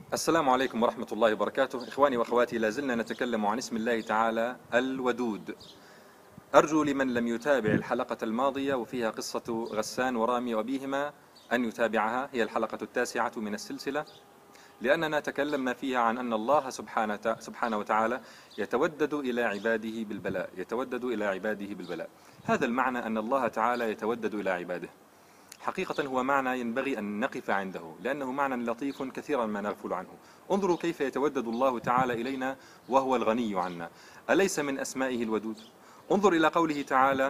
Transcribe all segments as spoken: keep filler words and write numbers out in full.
السلام عليكم ورحمة الله وبركاته. إخواني وأخواتي، لازلنا نتكلم عن اسم الله تعالى الودود. أرجو لمن لم يتابع الحلقة الماضية وفيها قصة غسان ورامي وأبيهما أن يتابعها، هي الحلقة التاسعة من السلسلة، لأننا تكلمنا فيها عن أن الله سبحانه سبحانه وتعالى يتودد إلى عباده بالبلاء، يتودد إلى عباده بالبلاء. هذا المعنى أن الله تعالى يتودد إلى عباده حقيقة هو معنى ينبغي أن نقف عنده، لأنه معنى لطيف كثيرا ما نغفل عنه. انظروا كيف يتودد الله تعالى إلينا وهو الغني عنا. أليس من أسمائه الودود؟ انظر إلى قوله تعالى: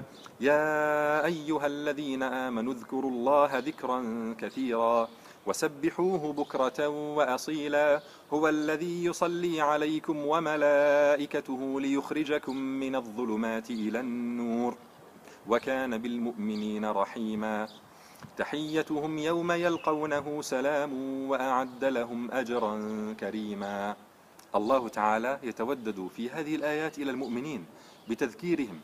يا أيها الذين آمنوا اذكروا الله ذكرا كثيرا وسبحوه بكرة وأصيلا هو الذي يصلي عليكم وملائكته ليخرجكم من الظلمات إلى النور وكان بالمؤمنين رحيما تحيتهم يوم يلقونه سلام وأعد لهم أجرا كريما. الله تعالى يتودد في هذه الآيات إلى المؤمنين بتذكيرهم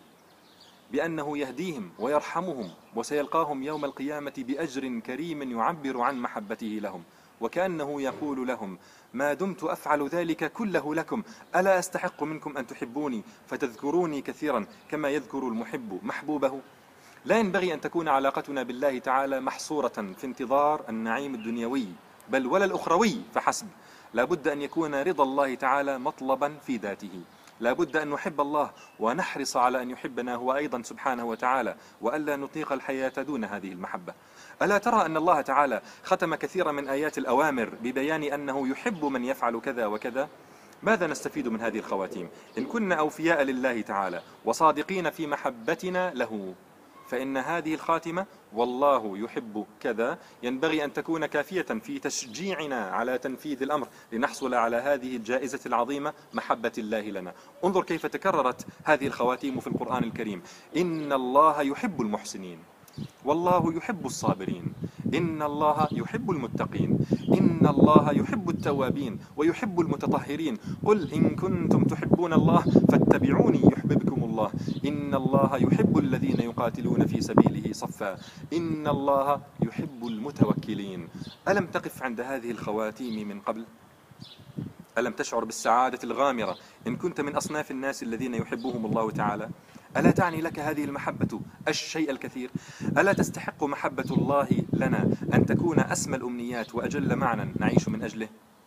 بأنه يهديهم ويرحمهم وسيلقاهم يوم القيامة بأجر كريم يعبر عن محبته لهم، وكأنه يقول لهم: ما دمت أفعل ذلك كله لكم ألا أستحق منكم أن تحبوني فتذكروني كثيرا كما يذكر المحب محبوبه؟ لا ينبغي أن تكون علاقتنا بالله تعالى محصورة في انتظار النعيم الدنيوي بل ولا الأخروي فحسب. لا بد أن يكون رضا الله تعالى مطلبا في ذاته، لا بد أن نحب الله ونحرص على أن يحبنا هو أيضا سبحانه وتعالى، وألا نطيق الحياة دون هذه المحبة. ألا ترى أن الله تعالى ختم كثيرا من آيات الأوامر ببيان أنه يحب من يفعل كذا وكذا؟ ماذا نستفيد من هذه الخواتيم؟ إن كنا أوفياء لله تعالى وصادقين في محبتنا له، فإن هذه الخاتمة والله يحب كذا ينبغي أن تكون كافية في تشجيعنا على تنفيذ الأمر لنحصل على هذه الجائزة العظيمة، محبة الله لنا. انظر كيف تكررت هذه الخواتيم في القرآن الكريم: إن الله يحب المحسنين، والله يحب الصابرين، إن الله يحب المتقين، إن الله يحب التوابين ويحب المتطهرين، قل إن كنتم تحبون الله فاتبعوني يحببكم الله، إن الله يحب الذين يقاتلون في سبيله صفا، إن الله يحب المتوكلين. ألم تقف عند هذه الخواتيم من قبل؟ ألم تشعر بالسعادة الغامرة إن كنت من أصناف الناس الذين يحبهم الله تعالى؟ ألا تعني لك هذه المحبة الشيء الكثير؟ ألا تستحق محبة الله لنا أن تكون أسمى الأمنيات وأجل معنى نعيش من أجله؟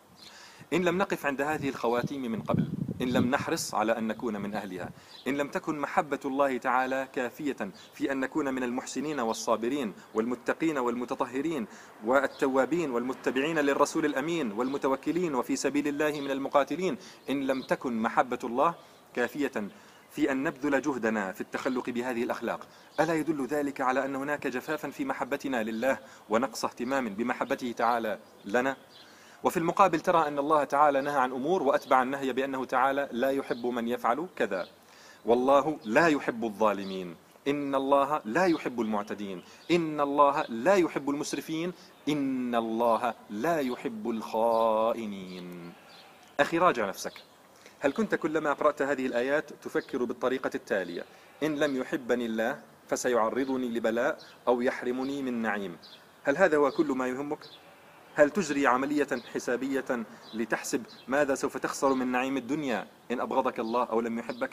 إن لم نقف عند هذه الخواتيم من قبل، إن لم نحرص على أن نكون من أهلها، إن لم تكن محبة الله تعالى كافية في أن نكون من المحسنين والصابرين والمتقين والمتطهرين والتوابين والمتبعين للرسول الأمين والمتوكلين وفي سبيل الله من المقاتلين، إن لم تكن محبة الله كافية في أن نبذل جهدنا في التخلق بهذه الأخلاق، ألا يدل ذلك على أن هناك جفافا في محبتنا لله ونقص اهتمام بمحبته تعالى لنا؟ وفي المقابل ترى أن الله تعالى نهى عن أمور وأتبع النهي بأنه تعالى لا يحب من يفعل كذا، والله لا يحب الظالمين، إن الله لا يحب المعتدين، إن الله لا يحب المسرفين، إن الله لا يحب الخائنين. أخي راجع نفسك، هل كنت كلما قرأت هذه الآيات تفكر بالطريقة التالية: إن لم يحبني الله فسيعرضني لبلاء أو يحرمني من نعيم؟ هل هذا هو كل ما يهمك؟ هل تجري عملية حسابية لتحسب ماذا سوف تخسر من نعيم الدنيا إن أبغضك الله أو لم يحبك؟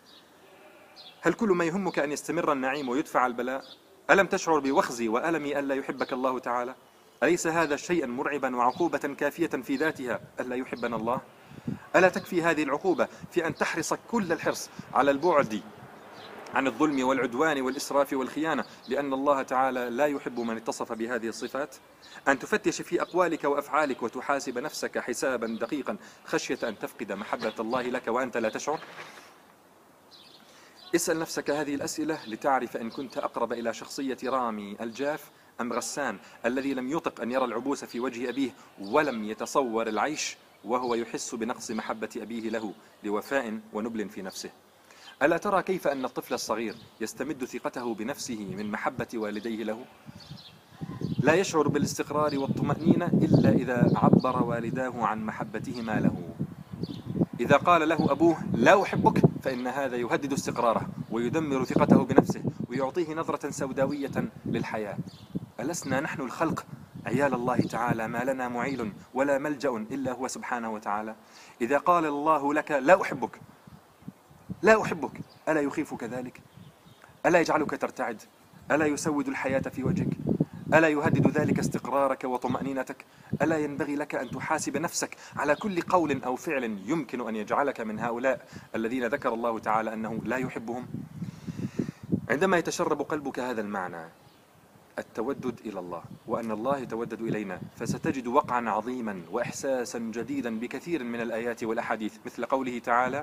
هل كل ما يهمك أن يستمر النعيم ويدفع البلاء؟ ألم تشعر بوخز وألم ألا يحبك الله تعالى؟ أليس هذا شيئا مرعبا وعقوبة كافية في ذاتها ألا يحبنا الله؟ ألا تكفي هذه العقوبة في أن تحرص كل الحرص على البعد عن الظلم والعدوان والإسراف والخيانة، لأن الله تعالى لا يحب من اتصف بهذه الصفات؟ أن تفتش في أقوالك وأفعالك وتحاسب نفسك حسابا دقيقا خشية أن تفقد محبة الله لك وأنت لا تشعر؟ اسأل نفسك هذه الأسئلة لتعرف إن كنت أقرب إلى شخصية رامي الجاف أم غسان الذي لم يطق أن يرى العبوس في وجه أبيه ولم يتصور العيش وهو يحس بنقص محبة أبيه له لوفاء ونبل في نفسه. ألا ترى كيف أن الطفل الصغير يستمد ثقته بنفسه من محبة والديه له؟ لا يشعر بالاستقرار والطمأنينة إلا إذا عبر والداه عن محبتهما له. إذا قال له أبوه لا أحبك فإن هذا يهدد استقراره ويدمر ثقته بنفسه ويعطيه نظرة سوداوية للحياة. ألسنا نحن الخلق عيال الله تعالى ما لنا معيل ولا ملجأ إلا هو سبحانه وتعالى. إذا قال الله لك لا أحبك لا أحبك ألا يخيفك ذلك؟ ألا يجعلك ترتعد؟ ألا يسود الحياة في وجهك؟ ألا يهدد ذلك استقرارك وطمأنينتك؟ ألا ينبغي لك أن تحاسب نفسك على كل قول أو فعل يمكن أن يجعلك من هؤلاء الذين ذكر الله تعالى أنه لا يحبهم؟ عندما يتشرب قلبك هذا المعنى، التودد إلى الله، وأن الله يتودد إلينا، فستجد وقعا عظيما وإحساسا جديدا بكثير من الآيات والأحاديث، مثل قوله تعالى: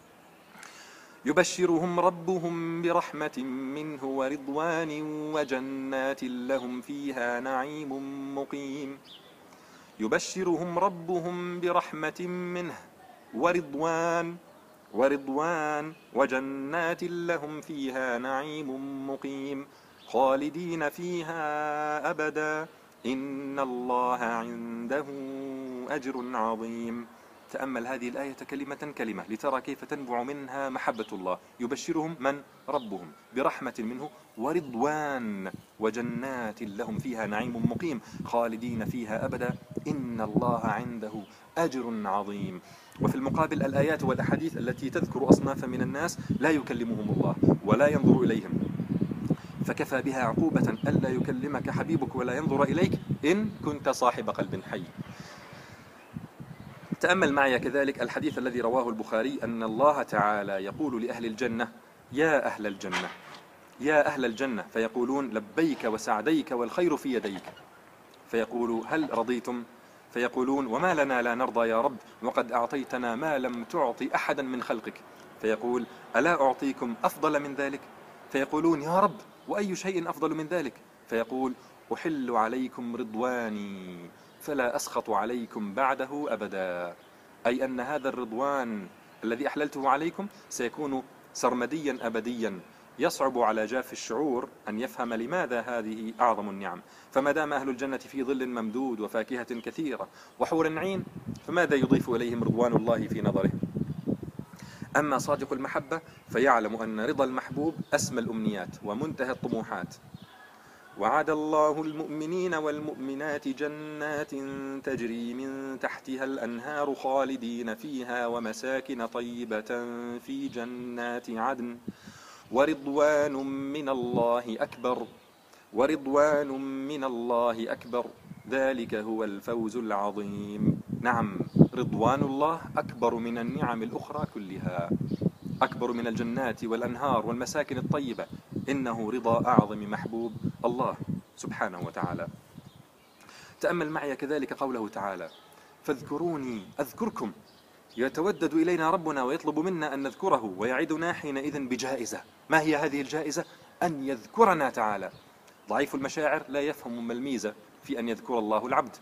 يبشرهم ربهم برحمة منه ورضوان وجنات لهم فيها نعيم مقيم. يبشرهم ربهم برحمة منه ورضوان ورضوان وجنات لهم فيها نعيم مقيم خالدين فيها أبدا إن الله عنده أجر عظيم. تأمل هذه الآية كلمة كلمة لترى كيف تنبع منها محبة الله. يبشرهم من؟ ربهم برحمة منه ورضوان وجنات لهم فيها نعيم مقيم خالدين فيها أبدا إن الله عنده أجر عظيم. وفي المقابل الآيات والأحاديث التي تذكر أصنافا من الناس لا يكلمهم الله ولا ينظر إليهم، فكفى بها عقوبة ألا يكلمك حبيبك ولا ينظر إليك إن كنت صاحب قلب حي. تأمل معي كذلك الحديث الذي رواه البخاري أن الله تعالى يقول لأهل الجنة: يا أهل الجنة يا أهل الجنة، فيقولون: لبيك وسعديك والخير في يديك. فيقول: هل رضيتم؟ فيقولون: وما لنا لا نرضى يا رب وقد أعطيتنا ما لم تعطي أحدا من خلقك. فيقول: ألا أعطيكم أفضل من ذلك؟ فيقولون: يا رب وأي شيء أفضل من ذلك؟ فيقول: أحل عليكم رضواني فلا أسخط عليكم بعده أبدا. أي أن هذا الرضوان الذي أحللته عليكم سيكون سرمديا أبديا، يصعب على جاف الشعور أن يفهم لماذا هذه أعظم النعم. فما دام أهل الجنة في ظل ممدود وفاكهة كثيرة وحور عين، فماذا يضيف إليهم رضوان الله في نظره؟ أما صادق المحبة فيعلم أن رضا المحبوب أسمى الأمنيات ومنتهى الطموحات. وعد الله المؤمنين والمؤمنات جنات تجري من تحتها الأنهار خالدين فيها ومساكن طيبة في جنات عدن ورضوان من الله أكبر ورضوان من الله أكبر ذلك هو الفوز العظيم. نعم، رضوان الله أكبر من النعم الأخرى كلها، أكبر من الجنات والأنهار والمساكن الطيبة. إنه رضا أعظم محبوب الله سبحانه وتعالى. تأمل معي كذلك قوله تعالى: فاذكروني أذكركم. يتودد إلينا ربنا ويطلب منا أن نذكره ويعدنا حينئذ بجائزة. ما هي هذه الجائزة؟ أن يذكرنا تعالى. ضعيف المشاعر لا يفهم ما الميزة في أن يذكر الله العبد.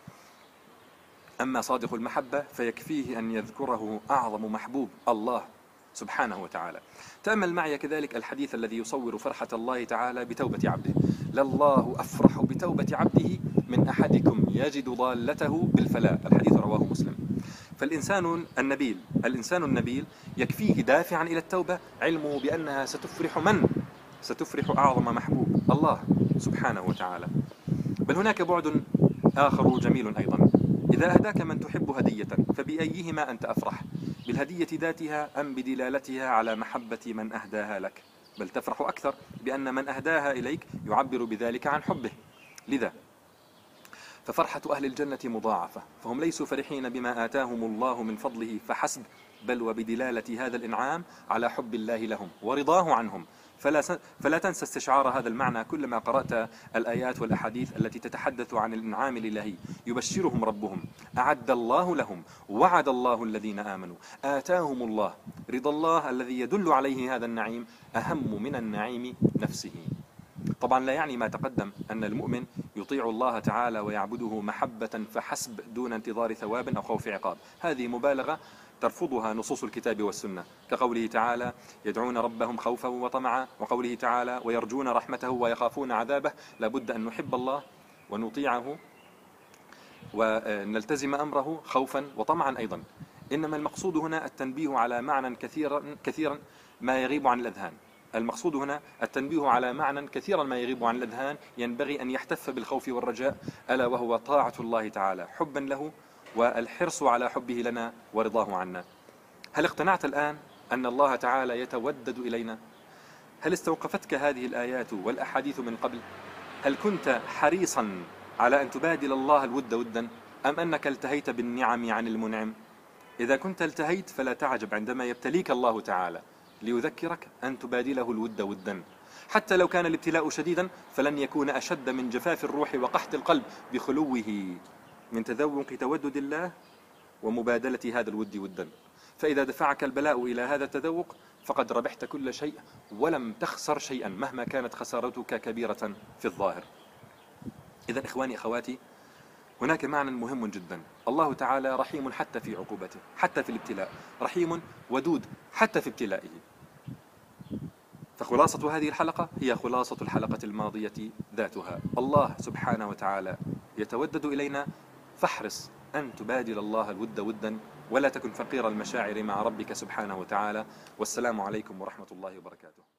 أما صادق المحبة فيكفيه أن يذكره أعظم محبوب الله سبحانه وتعالى. تأمل معي كذلك الحديث الذي يصور فرحة الله تعالى بتوبة عبده: لله أفرح بتوبة عبده من أحدكم يجد ضالته بالفلاة. الحديث رواه مسلم. فالإنسان النبيل الإنسان النبيل يكفيه دافعا إلى التوبة علمه بأنها ستفرح من؟ ستفرح أعظم محبوب الله سبحانه وتعالى. بل هناك بعد آخر جميل أيضا: إذا أهداك من تحب هدية فبأيهما أنت أفرح؟ بالهدية ذاتها أم بدلالتها على محبة من أهداها لك؟ بل تفرح أكثر بأن من أهداها إليك يعبر بذلك عن حبه. لذا ففرحة أهل الجنة مضاعفة، فهم ليسوا فرحين بما آتاهم الله من فضله فحسب، بل وبدلالة هذا الإنعام على حب الله لهم ورضاه عنهم. فلا, فلا تنسى استشعار هذا المعنى كلما قرأت الآيات والأحاديث التي تتحدث عن الإنعام الإلهي. يبشرهم ربهم، أعد الله لهم، وعد الله الذين آمنوا، آتاهم الله. رضا الله الذي يدل عليه هذا النعيم أهم من النعيم نفسه. طبعا لا يعني ما تقدم أن المؤمن يطيع الله تعالى ويعبده محبة فحسب دون انتظار ثواب أو خوف عقاب. هذه مبالغة ترفضها نصوص الكتاب والسنة، كقوله تعالى: يدعون ربهم خوفا وطمعا، وقوله تعالى: ويرجون رحمته ويخافون عذابه. لابد أن نحب الله ونطيعه ونلتزم أمره خوفا وطمعا أيضا. إنما المقصود هنا التنبيه على معنى كثيرا كثيرا ما يغيب عن الأذهان، المقصود هنا التنبيه على معنى كثيرا ما يغيب عن الأذهان ينبغي أن يحتف بالخوف والرجاء، ألا وهو طاعة الله تعالى حبا له والحرص على حبه لنا ورضاه عنا. هل اقتنعت الآن أن الله تعالى يتودد إلينا؟ هل استوقفتك هذه الآيات والأحاديث من قبل؟ هل كنت حريصا على أن تبادل الله الود ودا، أم أنك التهيت بالنعم عن المنعم؟ إذا كنت التهيت فلا تعجب عندما يبتليك الله تعالى ليذكرك أن تبادله الود ودا. حتى لو كان الابتلاء شديدا فلن يكون أشد من جفاف الروح وقحط القلب بخلوه من تذوق تودد الله ومبادلة هذا الود ودا. فإذا دفعك البلاء إلى هذا التذوق فقد ربحت كل شيء ولم تخسر شيئا مهما كانت خسارتك كبيرة في الظاهر. إذن إخواني أخواتي، هناك معنى مهم جدا. الله تعالى رحيم حتى في عقوبته، حتى في الابتلاء، رحيم ودود حتى في ابتلائه. فخلاصة هذه الحلقة هي خلاصة الحلقة الماضية ذاتها. الله سبحانه وتعالى يتودد إلينا، فاحرص أن تبادل الله الود ودا ولا تكن فقير المشاعر مع ربك سبحانه وتعالى. والسلام عليكم ورحمة الله وبركاته.